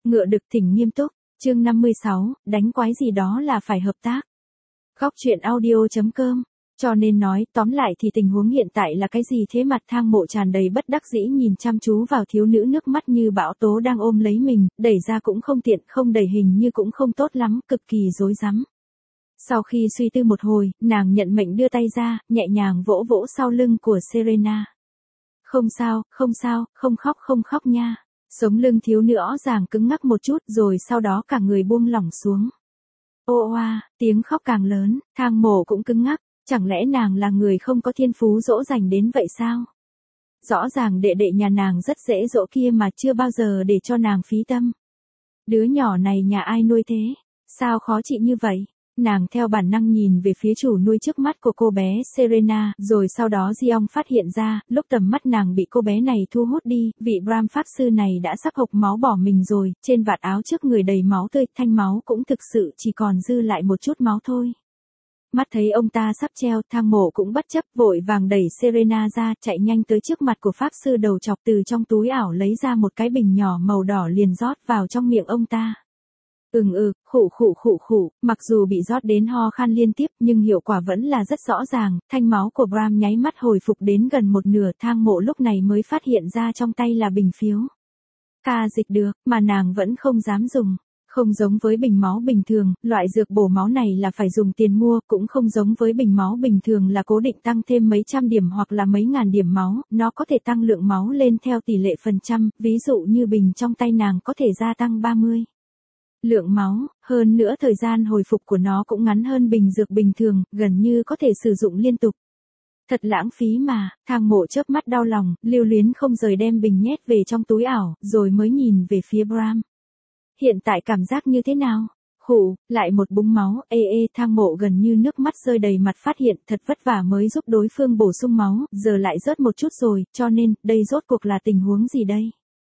Ngựa đực thỉnh nghiêm túc, chương 56, đánh quái gì đó là phải hợp tác. Góc truyện audio.com. Cho nên nói, tóm lại thì tình huống hiện tại là cái gì thế? Mặt Thang Mộ tràn đầy bất đắc dĩ nhìn chăm chú vào thiếu nữ, nước mắt như bão tố đang ôm lấy mình, đẩy ra cũng không tiện, không đẩy hình như cũng không tốt lắm, cực kỳ rối rắm. Sau khi suy tư một hồi, nàng nhận mệnh đưa tay ra, nhẹ nhàng vỗ vỗ sau lưng của Serena. Không sao, không khóc nha. Sống lưng thiếu nữ rõ ràng cứng ngắc một chút rồi sau đó cả người buông lỏng xuống. Ô oa, tiếng khóc càng lớn, Thang Mộ cũng cứng ngắc, chẳng lẽ nàng là người không có thiên phú dỗ dành đến vậy sao? Rõ ràng đệ đệ nhà nàng rất dễ dỗ kia mà chưa bao giờ để cho nàng phí tâm. Đứa nhỏ này nhà ai nuôi thế? Sao khó chịu như vậy? Nàng theo bản năng nhìn về phía chủ nuôi trước mắt của cô bé Serena, rồi sau đó Giong phát hiện ra, lúc tầm mắt nàng bị cô bé này thu hút đi, vị Brahm pháp sư này đã sắp hộc máu bỏ mình rồi, trên vạt áo trước người đầy máu tươi, thanh máu cũng thực sự chỉ còn dư lại một chút máu thôi. Mắt thấy ông ta sắp treo, Thang Mộ cũng bất chấp, vội vàng đẩy Serena ra, chạy nhanh tới trước mặt của pháp sư đầu chọc, từ trong túi ảo lấy ra một cái bình nhỏ màu đỏ liền rót vào trong miệng ông ta. Khụ, mặc dù bị rót đến ho khan liên tiếp nhưng hiệu quả vẫn là rất rõ ràng, thanh máu của Brahm nháy mắt hồi phục đến gần một nửa. Thang Mộ lúc này mới phát hiện ra trong tay là bình phiếu. Ca dịch được, mà nàng vẫn không dám dùng. Không giống với bình máu bình thường, loại dược bổ máu này là phải dùng tiền mua, cũng không giống với bình máu bình thường là cố định tăng thêm mấy trăm điểm hoặc là mấy ngàn điểm máu, nó có thể tăng lượng máu lên theo tỷ lệ phần trăm, ví dụ như bình trong tay nàng có thể gia tăng 30. Lượng máu, hơn nữa thời gian hồi phục của nó cũng ngắn hơn bình dược bình thường, gần như có thể sử dụng liên tục. Thật lãng phí mà. Thang Mộ chớp mắt đau lòng, lưu luyến không rời đem bình nhét về trong túi ảo, rồi mới nhìn về phía Brahm. Hiện tại cảm giác như thế nào? Khụ, lại một búng máu, Thang Mộ gần như nước mắt rơi đầy mặt, phát hiện thật vất vả mới giúp đối phương bổ sung máu, giờ lại rớt một chút rồi, cho nên, đây rốt cuộc là tình huống gì đây?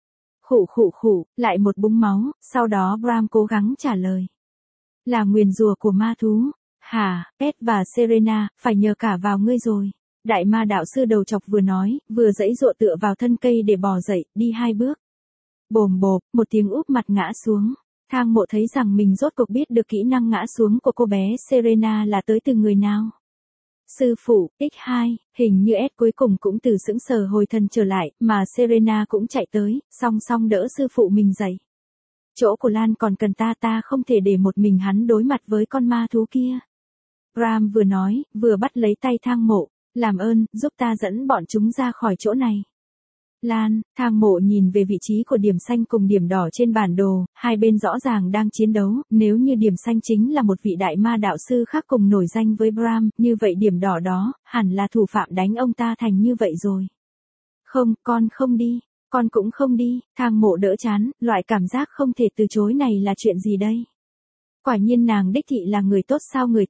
Khụ, lại một búng máu, sau đó Brahm cố gắng trả lời. Là nguyền rủa của ma thú. Hả, Pet và Serena, phải nhờ cả vào ngươi rồi. Đại ma đạo sư đầu chọc vừa nói, vừa giãy giụa tựa vào thân cây để bò dậy, đi 2 bước. Bồm bộp, một tiếng úp mặt ngã xuống. Thang Mộ thấy rằng mình rốt cuộc biết được kỹ năng ngã xuống của cô bé Serena là tới từ người nào. Sư phụ, X2, hình như S cuối cùng cũng từ sững sờ hồi thần trở lại, mà Serena cũng chạy tới, song song đỡ sư phụ mình dậy. Chỗ của Lan còn cần ta không thể để một mình hắn đối mặt với con ma thú kia. Brahm vừa nói, vừa bắt lấy tay Thang Mộ, làm ơn, giúp ta dẫn bọn chúng ra khỏi chỗ này. Lan, Thang Mộ nhìn về vị trí của điểm xanh cùng điểm đỏ trên bản đồ, hai bên rõ ràng đang chiến đấu, nếu như điểm xanh chính là một vị đại ma đạo sư khác cùng nổi danh với Brahm, như vậy điểm đỏ đó, hẳn là thủ phạm đánh ông ta thành như vậy rồi. Không, con không đi, con cũng không đi. Thang Mộ đỡ chán, loại cảm giác không thể từ chối này là chuyện gì đây? Quả nhiên nàng đích thị là người tốt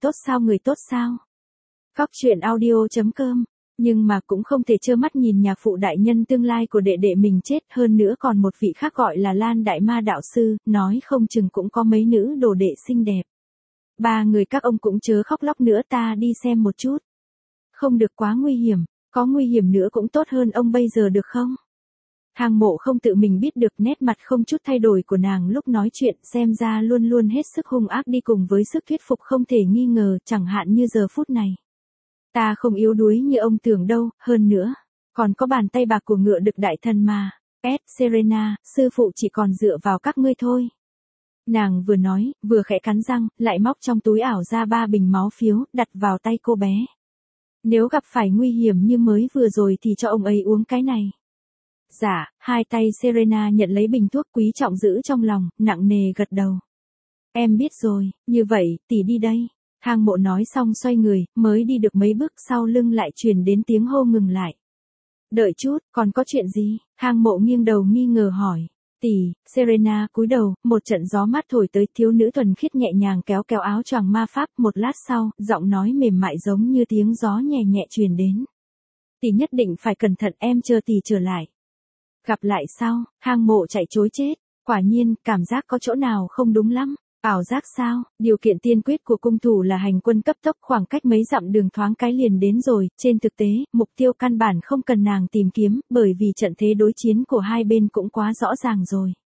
sao? Góc truyện audio.com. Nhưng mà cũng không thể trơ mắt nhìn nhạc phụ đại nhân tương lai của đệ đệ mình chết, hơn nữa còn một vị khác gọi là Lan đại ma đạo sư, nói không chừng cũng có mấy nữ đồ đệ xinh đẹp. 3 người các ông cũng chớ khóc lóc nữa, ta đi xem một chút. Không được quá nguy hiểm, có nguy hiểm nữa cũng tốt hơn ông bây giờ được không? Thang Mộ không tự mình biết được nét mặt không chút thay đổi của nàng lúc nói chuyện, xem ra luôn luôn hết sức hung ác đi cùng với sức thuyết phục không thể nghi ngờ, chẳng hạn như giờ phút này. Ta không yếu đuối như ông tưởng đâu, hơn nữa, còn có bàn tay bạc của ngựa đực đại thần mà. Serena, sư phụ chỉ còn dựa vào các ngươi thôi. Nàng vừa nói, vừa khẽ cắn răng, lại móc trong túi ảo ra 3 bình máu phiếu, đặt vào tay cô bé. Nếu gặp phải nguy hiểm như mới vừa rồi thì cho ông ấy uống cái này. Dạ, hai tay Serena nhận lấy bình thuốc, quý trọng giữ trong lòng, nặng nề gật đầu. Em biết rồi, như vậy, tỷ đi đây. Thang Mộ nói xong xoay người, mới đi được mấy bước sau lưng lại truyền đến tiếng hô ngừng lại. Đợi chút, còn có chuyện gì? Thang Mộ nghiêng đầu nghi ngờ hỏi. Tỷ, Serena cúi đầu, một trận gió mát thổi tới, thiếu nữ thuần khiết nhẹ nhàng kéo kéo áo choàng ma pháp, một lát sau, giọng nói mềm mại giống như tiếng gió nhẹ nhẹ truyền đến. Tỷ nhất định phải cẩn thận, em chờ tỷ trở lại. Gặp lại sau, Thang Mộ chạy trối chết, quả nhiên, cảm giác có chỗ nào không đúng lắm. Ảo giác sao? Điều kiện tiên quyết của cung thủ là hành quân cấp tốc, khoảng cách mấy dặm đường thoáng cái liền đến rồi, trên thực tế, mục tiêu căn bản không cần nàng tìm kiếm, bởi vì trận thế đối chiến của hai bên cũng quá rõ ràng rồi.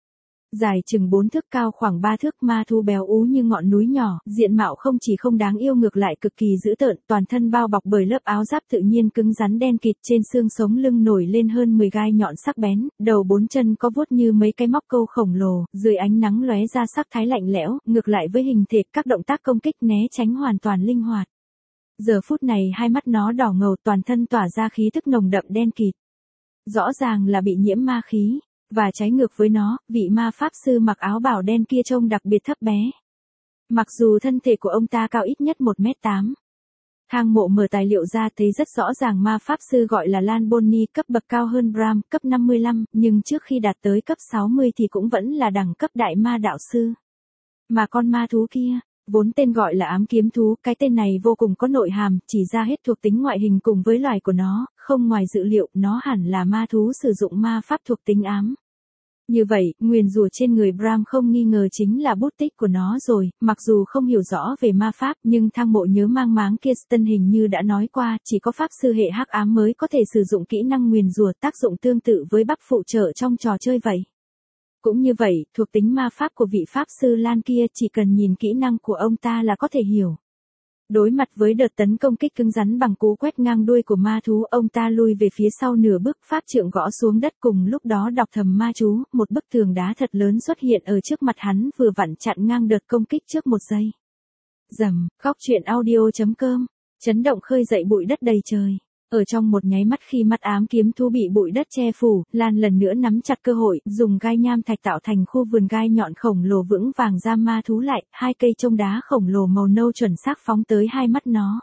Dài chừng 4 thước, cao khoảng 3 thước, ma thú béo ú như ngọn núi nhỏ, diện mạo không chỉ không đáng yêu ngược lại cực kỳ dữ tợn, toàn thân bao bọc bởi lớp áo giáp tự nhiên cứng rắn đen kịt, trên xương sống lưng nổi lên hơn 10 gai nhọn sắc bén, đầu 4 chân có vuốt như mấy cái móc câu khổng lồ, dưới ánh nắng lóe ra sắc thái lạnh lẽo, ngược lại với hình thể, các động tác công kích né tránh hoàn toàn linh hoạt. Giờ phút này hai mắt nó đỏ ngầu, toàn thân tỏa ra khí tức nồng đậm đen kịt. Rõ ràng là bị nhiễm ma khí. Và trái ngược với nó, vị ma pháp sư mặc áo bào đen kia trông đặc biệt thấp bé. Mặc dù thân thể của ông ta cao ít nhất 1m8. Thang Mộ mở tài liệu ra thấy rất rõ ràng ma pháp sư gọi là Lan Bonnie cấp bậc cao hơn Bram, cấp 55, nhưng trước khi đạt tới cấp 60 thì cũng vẫn là đẳng cấp đại ma đạo sư. Mà con ma thú kia, vốn tên gọi là ám kiếm thú, cái tên này vô cùng có nội hàm, chỉ ra hết thuộc tính ngoại hình cùng với loài của nó, không ngoài dự liệu, nó hẳn là ma thú sử dụng ma pháp thuộc tính ám. Như vậy, nguyền rủa trên người Bram không nghi ngờ chính là bút tích của nó rồi, mặc dù không hiểu rõ về ma pháp nhưng Thang Mộ nhớ mang máng Kirsten hình như đã nói qua, chỉ có pháp sư hệ hắc ám mới có thể sử dụng kỹ năng nguyền rủa, tác dụng tương tự với bắc phụ trợ trong trò chơi vậy. Cũng như vậy, thuộc tính ma pháp của vị pháp sư Lan kia chỉ cần nhìn kỹ năng của ông ta là có thể hiểu. Đối mặt với đợt tấn công kích cứng rắn bằng cú quét ngang đuôi của ma thú, ông ta lui về phía sau nửa bước, pháp trượng gõ xuống đất, cùng lúc đó đọc thầm ma chú, một bức tường đá thật lớn xuất hiện ở trước mặt hắn, vừa vặn chặn ngang đợt công kích trước một giây. Rầm, Góc truyện audio.com, chấn động khơi dậy bụi đất đầy trời. Ở trong một nháy mắt khi mắt ám kiếm thú bị bụi đất che phủ, Lan lần nữa nắm chặt cơ hội, dùng gai nham thạch tạo thành khu vườn gai nhọn khổng lồ vững vàng giam ma thú lại, hai cây chông đá khổng lồ màu nâu chuẩn xác phóng tới hai mắt nó.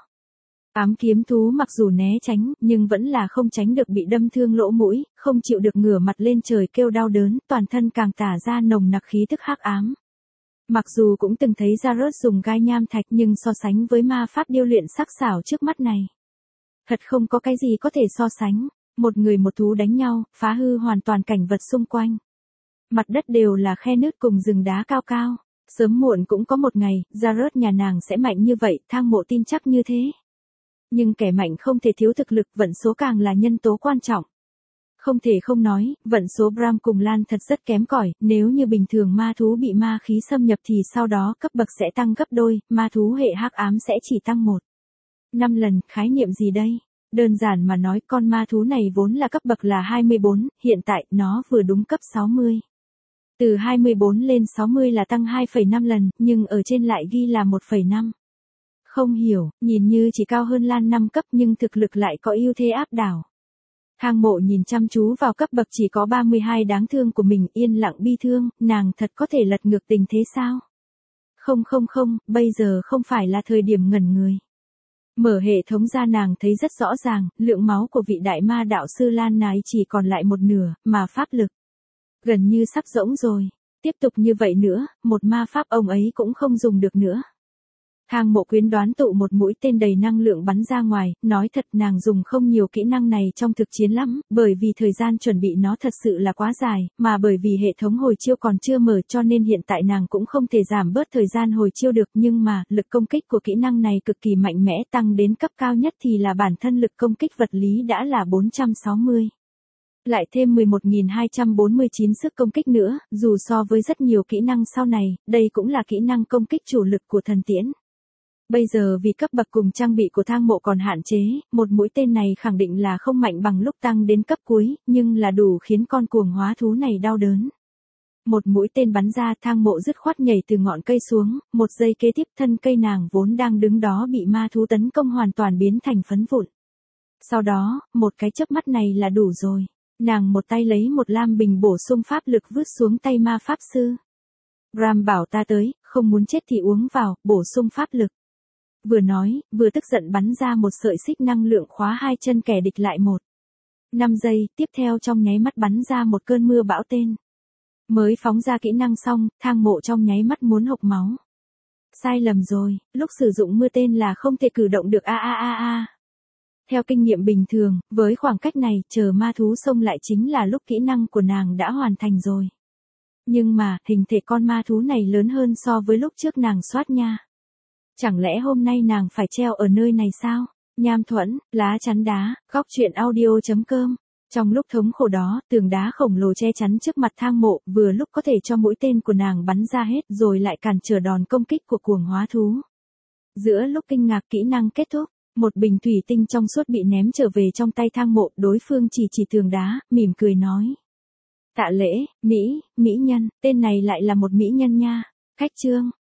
Ám kiếm thú mặc dù né tránh, nhưng vẫn là không tránh được bị đâm thương lỗ mũi, không chịu được ngửa mặt lên trời kêu đau đớn, toàn thân càng tả ra nồng nặc khí tức hắc ám. Mặc dù cũng từng thấy Jared dùng gai nham thạch nhưng so sánh với ma pháp điêu luyện sắc sảo trước mắt này, thật không có cái gì có thể so sánh. Một người một thú đánh nhau, phá hư hoàn toàn cảnh vật xung quanh. Mặt đất đều là khe nứt cùng rừng đá cao cao. Sớm muộn cũng có một ngày, Jared nhà nàng sẽ mạnh như vậy, Thang Mộ tin chắc như thế. Nhưng kẻ mạnh không thể thiếu thực lực, vận số càng là nhân tố quan trọng. Không thể không nói, vận số Bram cùng Lan thật rất kém cỏi, nếu như bình thường ma thú bị ma khí xâm nhập thì sau đó cấp bậc sẽ tăng gấp đôi, ma thú hệ hắc ám sẽ chỉ tăng 1-5 lần, khái niệm gì đây? Đơn giản mà nói, con ma thú này vốn là cấp bậc là 24, hiện tại nó vừa đúng cấp 60. Từ 24 lên 60 là tăng 2,5 lần, nhưng ở trên lại ghi là 1,5. Không hiểu, nhìn như chỉ cao hơn Lan 5 cấp nhưng thực lực lại có ưu thế áp đảo. Thang Mộ nhìn chăm chú vào cấp bậc chỉ có 32 đáng thương của mình, yên lặng bi thương, nàng thật có thể lật ngược tình thế sao? Không, bây giờ không phải là thời điểm ngẩn người. Mở hệ thống ra nàng thấy rất rõ ràng, lượng máu của vị đại ma đạo sư Lan này chỉ còn lại một nửa, mà pháp lực gần như sắp rỗng rồi. Tiếp tục như vậy nữa, một ma pháp ông ấy cũng không dùng được nữa. Thang Mộ quyết đoán tụ một mũi tên đầy năng lượng bắn ra ngoài, nói thật nàng dùng không nhiều kỹ năng này trong thực chiến lắm, bởi vì thời gian chuẩn bị nó thật sự là quá dài, mà bởi vì hệ thống hồi chiêu còn chưa mở cho nên hiện tại nàng cũng không thể giảm bớt thời gian hồi chiêu được, nhưng mà, lực công kích của kỹ năng này cực kỳ mạnh mẽ, tăng đến cấp cao nhất thì là bản thân lực công kích vật lý đã là 460. Lại thêm 11.249 sức công kích nữa, dù so với rất nhiều kỹ năng sau này, đây cũng là kỹ năng công kích chủ lực của thần tiễn. Bây giờ vì cấp bậc cùng trang bị của Thang Mộ còn hạn chế, một mũi tên này khẳng định là không mạnh bằng lúc tăng đến cấp cuối, nhưng là đủ khiến con cuồng hóa thú này đau đớn. Một mũi tên bắn ra, Thang Mộ dứt khoát nhảy từ ngọn cây xuống, một giây kế tiếp thân cây nàng vốn đang đứng đó bị ma thú tấn công hoàn toàn biến thành phấn vụn. Sau đó, một cái chớp mắt này là đủ rồi. Nàng một tay lấy một lam bình bổ sung pháp lực vứt xuống tay ma pháp sư. Bram bảo ta tới, không muốn chết thì uống vào, bổ sung pháp lực. Vừa nói, vừa tức giận bắn ra một sợi xích năng lượng khóa hai chân kẻ địch lại 1-5 giây, tiếp theo trong nháy mắt bắn ra một cơn mưa bão tên. Mới phóng ra kỹ năng xong, Thang Mộ trong nháy mắt muốn hộc máu. Sai lầm rồi, lúc sử dụng mưa tên là không thể cử động được Theo kinh nghiệm bình thường, với khoảng cách này, chờ ma thú xông lại chính là lúc kỹ năng của nàng đã hoàn thành rồi. Nhưng mà, hình thể con ma thú này lớn hơn so với lúc trước nàng soát nha. Chẳng lẽ hôm nay nàng phải treo ở nơi này sao? Nham Thuẫn, lá chắn đá, góc truyện audio.com Trong lúc thống khổ đó, tường đá khổng lồ che chắn trước mặt thang mộ, vừa lúc có thể cho mũi tên của nàng bắn ra hết rồi lại cản trở đòn công kích của cuồng hóa thú. Giữa lúc kinh ngạc kỹ năng kết thúc, một bình thủy tinh trong suốt bị ném trở về trong tay thang mộ, đối phương chỉ tường đá, mỉm cười nói. Tạ lễ, mỹ nhân, tên này lại là một mỹ nhân nha. Khách trương,